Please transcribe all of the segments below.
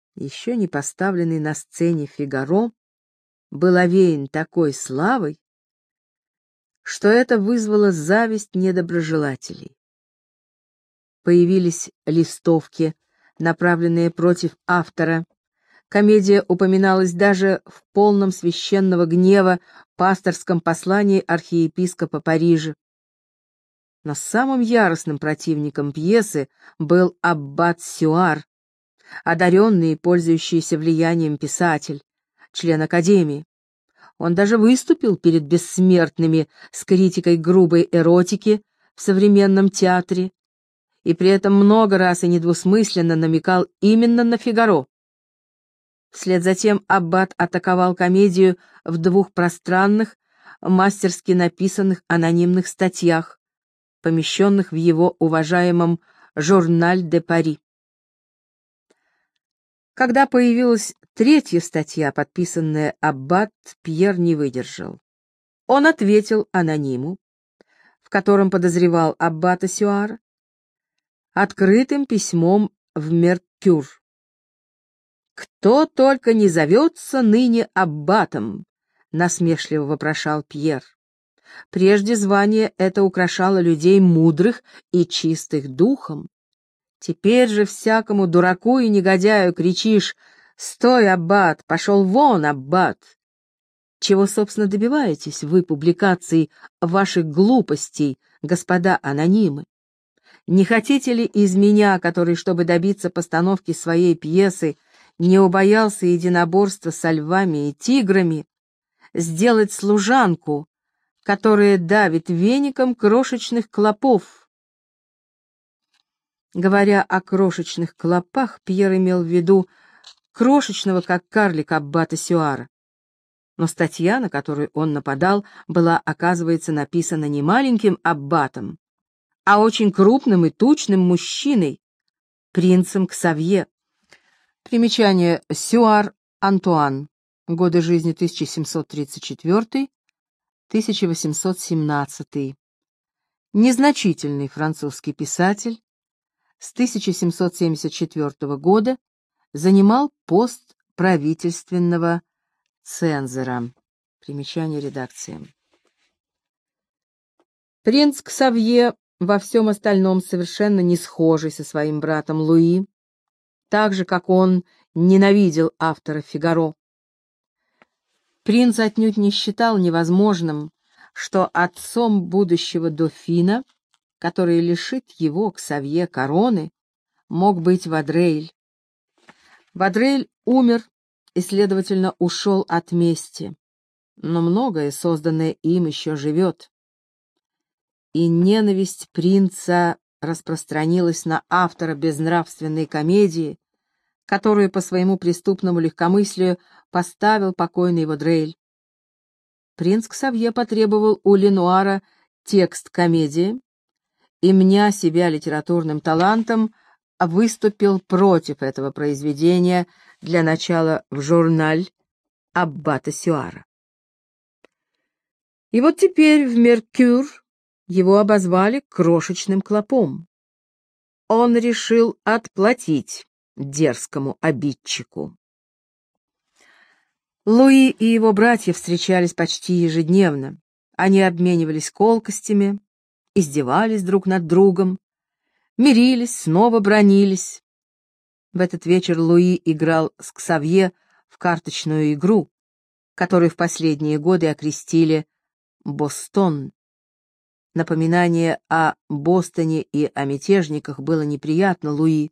еще не поставленный на сцене Фигаро, был овеян такой славой, что это вызвало зависть недоброжелателей. Появились листовки, направленные против автора. Комедия упоминалась даже в полном священного гнева пасторском послании архиепископа Парижа. Но самым яростным противником пьесы был аббат Сюар, одаренный и пользующийся влиянием писатель, член Академии. Он даже выступил перед бессмертными с критикой грубой эротики в современном театре и при этом много раз и недвусмысленно намекал именно на Фигаро. Вслед за тем аббат атаковал комедию в двух пространных, мастерски написанных анонимных статьях, помещенных в его уважаемом «Журналь де Пари». Когда появилась третья статья, подписанная аббат, Пьер не выдержал. Он ответил анониму, в котором подозревал аббата Сюара, открытым письмом в «Меркюр». «Кто только не зовется ныне аббатом», — насмешливо вопрошал Пьер. Прежде звание это украшало людей мудрых и чистых духом. Теперь же всякому дураку и негодяю кричишь: «Стой, аббат! Пошел вон, аббат!» Чего, собственно, добиваетесь вы публикацией ваших глупостей, господа анонимы? Не хотите ли из меня, который, чтобы добиться постановки своей пьесы, не убоялся единоборства со львами и тиграми, сделать служанку, которая давит веником крошечных клопов? Говоря о крошечных клопах, Пьер имел в виду крошечного, как карлик, аббата Сюара. Но статья, на которую он нападал, была, оказывается, написана не маленьким аббатом, а очень крупным и тучным мужчиной, принцем Ксавье. Примечание: Сюар Антуан. Годы жизни 1734-1817. Незначительный французский писатель, с 1774 года занимал пост правительственного цензора. Примечание редакции. Принц Ксавье, во всем остальном совершенно не схожий со своим братом Луи, так же, как он ненавидел автора «Фигаро». Принц отнюдь не считал невозможным, что отцом будущего дофина, который лишит его, Ксавье, короны, мог быть Вадрейль. Вадрейль умер и, следовательно, ушел от мести, но многое, созданное им, еще живет. И ненависть принца распространилась на автора безнравственной комедии, которую по своему преступному легкомыслию поставил покойный Вадрейль. Принц Ксавье потребовал у Ленуара текст комедии и, мня себя литературным талантом, выступил против этого произведения для начала в журналь аббата Сюара. И вот теперь в «Меркюр» его обозвали крошечным клопом. Он решил отплатить дерзкому обидчику. Луи и его братья встречались почти ежедневно. Они обменивались колкостями, издевались друг над другом, мирились, снова бранились. В этот вечер Луи играл с Ксавье в карточную игру, которую в последние годы окрестили «Бостон». Напоминание о Бостоне и о мятежниках было неприятно Луи,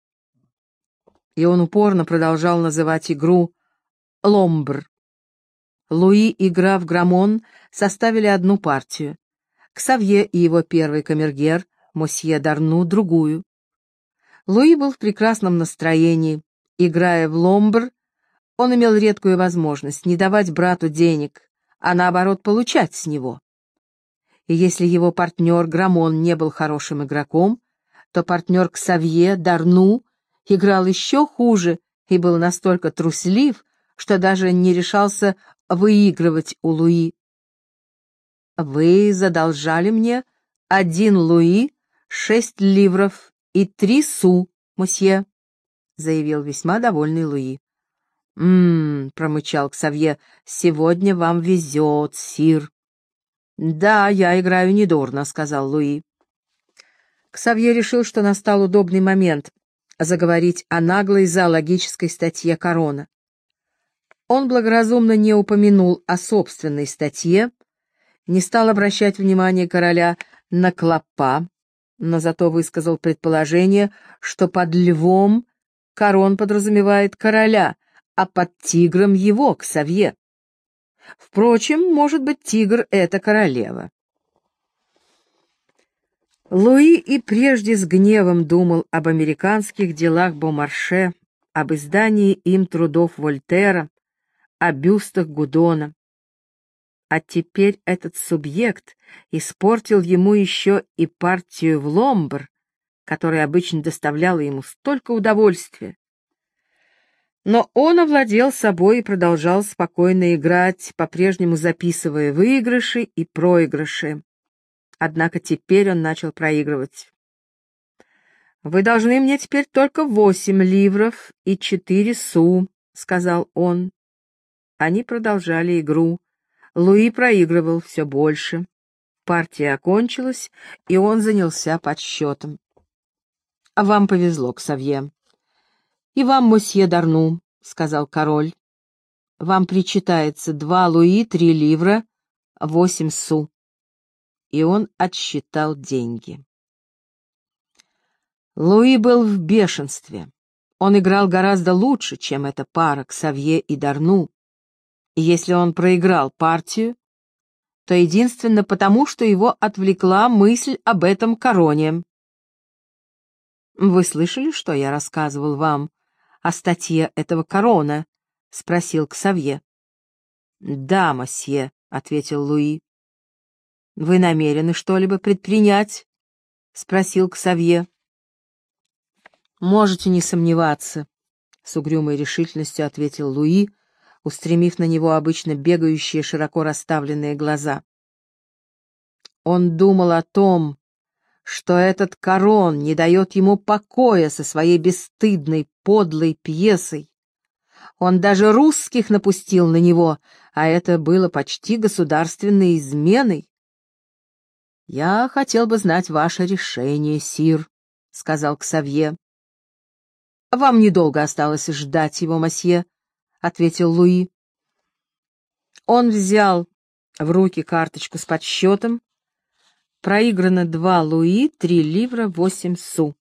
и он упорно продолжал называть игру «Ломбр». Луи и граф Грамон составили одну партию, Ксавье и его первый камергер, мосье Дарну, другую. Луи был в прекрасном настроении. Играя в ломбр, он имел редкую возможность не давать брату денег, а наоборот получать с него. И если его партнер Грамон не был хорошим игроком, то партнер Ксавье, Дарну, играл еще хуже и был настолько труслив, что даже не решался выигрывать у Луи. «Вы задолжали мне 1 луи, 6 ливров и 3 су, мосье», — заявил весьма довольный Луи. Промычал Ксавье, — сегодня вам везет, сир. Да, я играю недурно, — сказал Луи. Ксавье решил, что настал удобный момент заговорить о наглой зоологической статье Корона. Он благоразумно не упомянул о собственной статье, не стал обращать внимание короля на клопа, но зато высказал предположение, что под львом Корон подразумевает короля, а под тигром его, Ксавье. Впрочем, может быть, тигр — это королева. Луи и прежде с гневом думал об американских делах Бомарше, об издании им трудов Вольтера, о бюстах Гудона. А теперь этот субъект испортил ему еще и партию в ломбр, которая обычно доставляла ему столько удовольствия. Но он овладел собой и продолжал спокойно играть, по-прежнему записывая выигрыши и проигрыши. Однако теперь он начал проигрывать. «Вы должны мне теперь только 8 ливров и 4 су», — сказал он. Они продолжали игру. Луи проигрывал все больше. Партия окончилась, и он занялся подсчетом. «А вам повезло, Ксавье. И вам, мосье Дарну», — сказал король. «Вам причитается 2 луи, 3 ливра, 8 су». И он отсчитал деньги. Луи был в бешенстве. Он играл гораздо лучше, чем эта пара Ксавье и Дарну. И если он проиграл партию, то единственно потому, что его отвлекла мысль об этом Короне. «Вы слышали, что я рассказывал вам о статье этого Корона?» — спросил Ксавье. «Да, мосье», — ответил Луи. «Вы намерены что-либо предпринять?» — спросил Ксавье. «Можете не сомневаться», — с угрюмой решительностью ответил Луи, устремив на него обычно бегающие широко расставленные глаза. Он думал о том, что этот Корон не дает ему покоя со своей бесстыдной, подлой пьесой. Он даже русских напустил на него, а это было почти государственной изменой. «Я хотел бы знать ваше решение, сир», — сказал Ксавье. «Вам недолго осталось ждать его, мосье», — ответил Луи. Он взял в руки карточку с подсчетом. Проиграно 2 луи, 3 ливра, 8 су.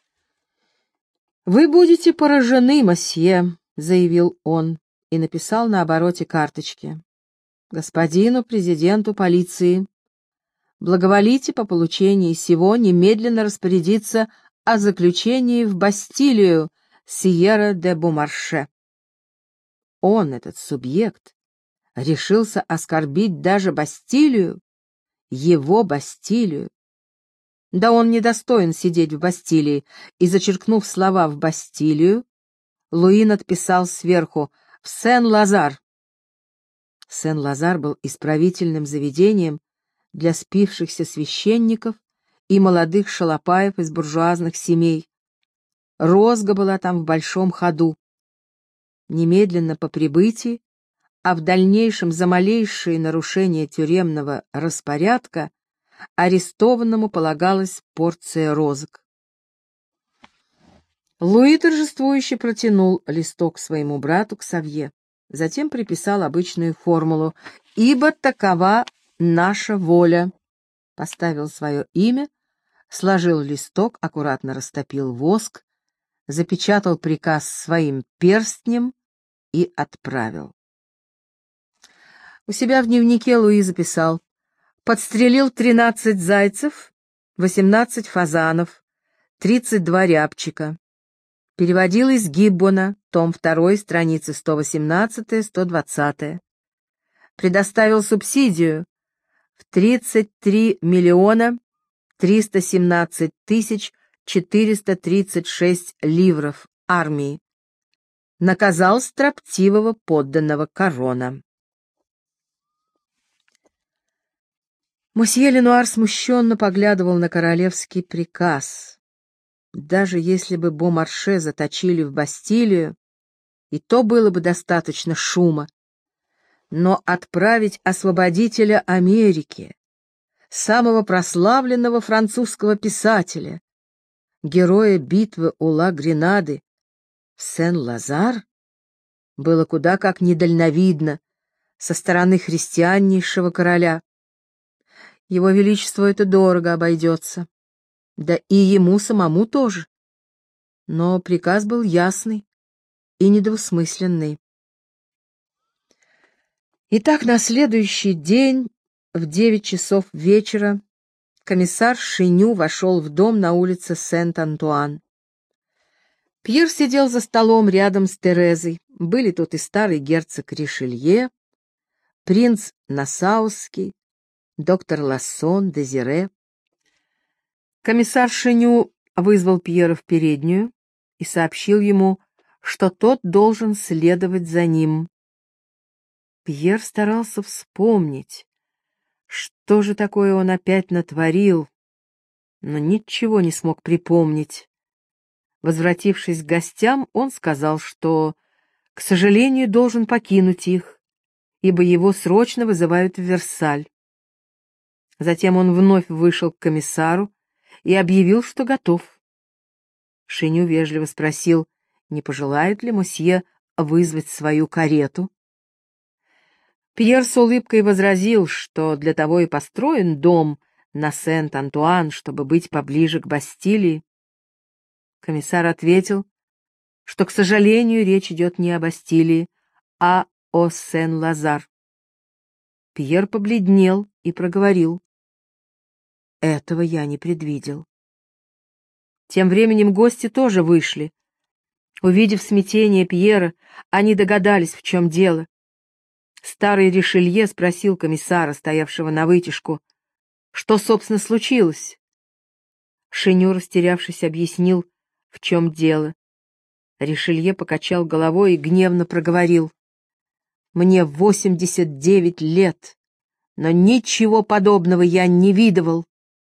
«Вы будете поражены, мосье», — заявил он и написал на обороте карточки. «Господину президенту полиции, благоволите по получении сего немедленно распорядиться о заключении в Бастилию Сьерра де Бомарше». Он, этот субъект, решился оскорбить даже Бастилию, его Бастилию. Да он недостоин сидеть в Бастилии, и, зачеркнув слова «в Бастилию», Луи надписал сверху «в Сен-Лазар». Сен-Лазар был исправительным заведением для спившихся священников и молодых шалопаев из буржуазных семей. Розга была там в большом ходу. Немедленно по прибытии, а в дальнейшем за малейшие нарушения тюремного распорядка, арестованному полагалась порция розг. Луи торжествующе протянул листок своему брату Ксавье, затем приписал обычную формулу «Ибо такова наша воля», поставил свое имя, сложил листок, аккуратно растопил воск, запечатал приказ своим перстнем и отправил. У себя в дневнике Луи записал: подстрелил 13 зайцев, 18 фазанов, 32 рябчика. Переводил из Гиббона, том 2, страницы 118-120. Предоставил субсидию в 33 миллиона 317 тысяч 436 ливров армии. Наказал строптивого подданного Корона. Мосье Ленуар смущенно поглядывал на королевский приказ. Даже если бы Бомарше заточили в Бастилию, и то было бы достаточно шума. Но отправить освободителя Америки, самого прославленного французского писателя, героя битвы у Ла-Гренады, в Сен-Лазар, было куда как недальновидно со стороны христианнейшего короля. Его Величеству это дорого обойдется, да и ему самому тоже. Но приказ был ясный и недвусмысленный. Итак, на следующий день в 9 часов вечера комиссар Шеню вошел в дом на улице Сент-Антуан. Пьер сидел за столом рядом с Терезой. Были тут и старый герцог Ришелье, принц Нассауский, доктор Лассон, Дезире. Комиссар Шеню вызвал Пьера в переднюю и сообщил ему, что тот должен следовать за ним. Пьер старался вспомнить, что же такое он опять натворил, но ничего не смог припомнить. Возвратившись к гостям, он сказал, что, к сожалению, должен покинуть их, ибо его срочно вызывают в Версаль. Затем он вновь вышел к комиссару и объявил, что готов. Шеню вежливо спросил, не пожелает ли мосье вызвать свою карету. Пьер с улыбкой возразил, что для того и построен дом на Сент-Антуан, чтобы быть поближе к Бастилии. Комиссар ответил, что, к сожалению, речь идет не о Бастилии, а о Сен-Лазар. Пьер побледнел и проговорил: «Этого я не предвидел». Тем временем гости тоже вышли. Увидев смятение Пьера, они догадались, в чем дело. Старый Ришелье спросил комиссара, стоявшего навытяжку, что, собственно, случилось. Шеню, растерявшись, объяснил, в чем дело. Ришелье покачал головой и гневно проговорил: «Мне 89 лет, но ничего подобного я не видывал».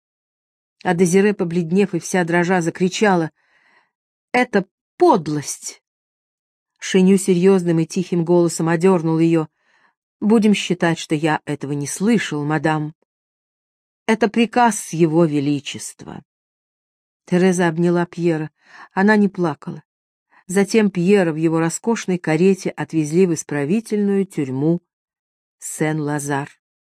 А Дезире, побледнев и вся дрожа, закричала: «Это подлость!» Шеню серьезным и тихим голосом одернул ее: «Будем считать, что я этого не слышал, мадам. Это приказ его величества». Тереза обняла Пьера. Она не плакала. Затем Пьера в его роскошной карете отвезли в исправительную тюрьму Сен-Лазар.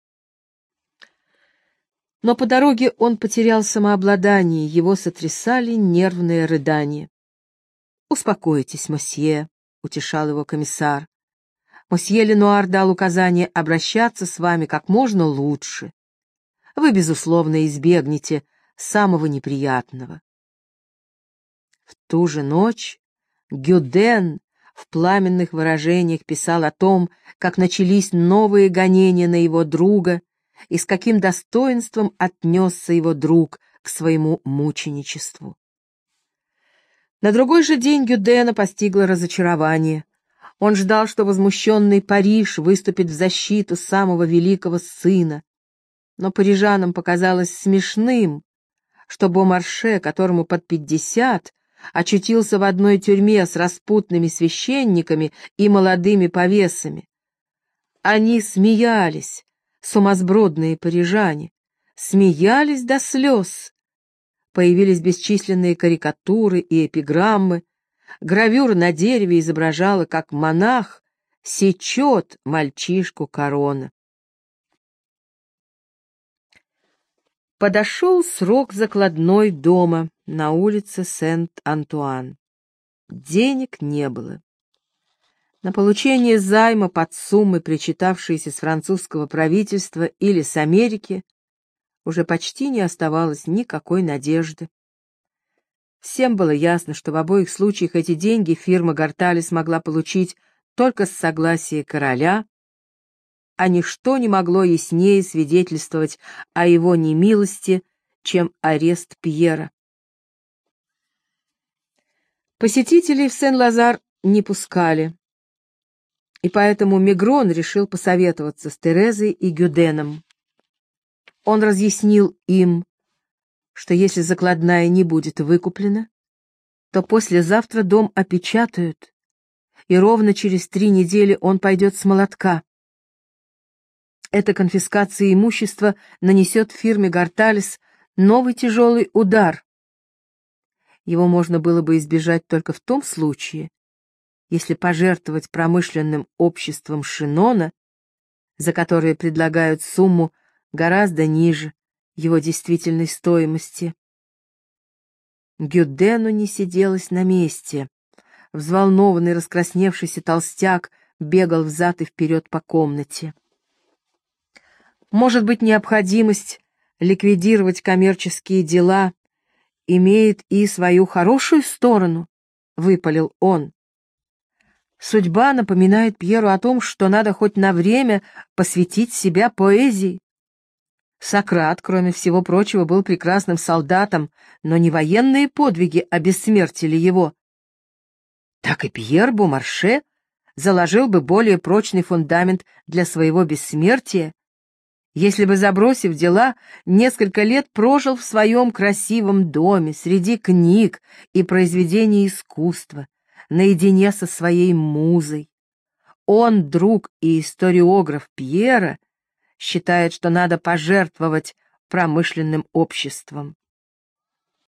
Но по дороге он потерял самообладание, его сотрясали нервные рыдания. «Успокойтесь, мосье», — утешал его комиссар. «Мосье Ленуар дал указание обращаться с вами как можно лучше. Вы, безусловно, избегнете самого неприятного». В ту же ночь Гюден в пламенных выражениях писал о том, как начались новые гонения на его друга и с каким достоинством отнесся его друг к своему мученичеству. На другой же день Гюдена постигло разочарование. Он ждал, что возмущенный Париж выступит в защиту самого великого сына. Но парижанам показалось смешным, что Бомарше, которому под 50, очутился в одной тюрьме с распутными священниками и молодыми повесами. Они смеялись, сумасбродные парижане, смеялись до слез. Появились бесчисленные карикатуры и эпиграммы. Гравюра на дереве изображала, как монах сечет мальчишку Корона. Подошел срок закладной дома на улице Сент-Антуан. Денег не было. На получение займа под суммы, причитавшиеся с французского правительства или с Америки, уже почти не оставалось никакой надежды. Всем было ясно, что в обоих случаях эти деньги фирма Гартали смогла получить только с согласия короля, а ничто не могло яснее свидетельствовать о его немилости, чем арест Пьера. Посетителей в Сен-Лазар не пускали, и поэтому Мегрон решил посоветоваться с Терезой и Гюденом. Он разъяснил им, что если закладная не будет выкуплена, то послезавтра дом опечатают, и ровно через 3 недели он пойдет с молотка. Эта конфискация имущества нанесет фирме Горталес новый тяжелый удар. Его можно было бы избежать только в том случае, если пожертвовать промышленным обществом Шинона, за которое предлагают сумму гораздо ниже его действительной стоимости. Гюдену не сиделось на месте. Взволнованный, раскрасневшийся толстяк бегал взад и вперед по комнате. Может быть, необходимость ликвидировать коммерческие дела имеет и свою хорошую сторону, — выпалил он. Судьба напоминает Пьеру о том, что надо хоть на время посвятить себя поэзии. Сократ, кроме всего прочего, был прекрасным солдатом, но не военные подвиги обессмертили его. Так и Пьер Бомарше заложил бы более прочный фундамент для своего бессмертия, если бы, забросив дела, несколько лет прожил в своем красивом доме среди книг и произведений искусства, наедине со своей музой. Он, друг и историограф Пьера, считает, что надо пожертвовать промышленным обществом.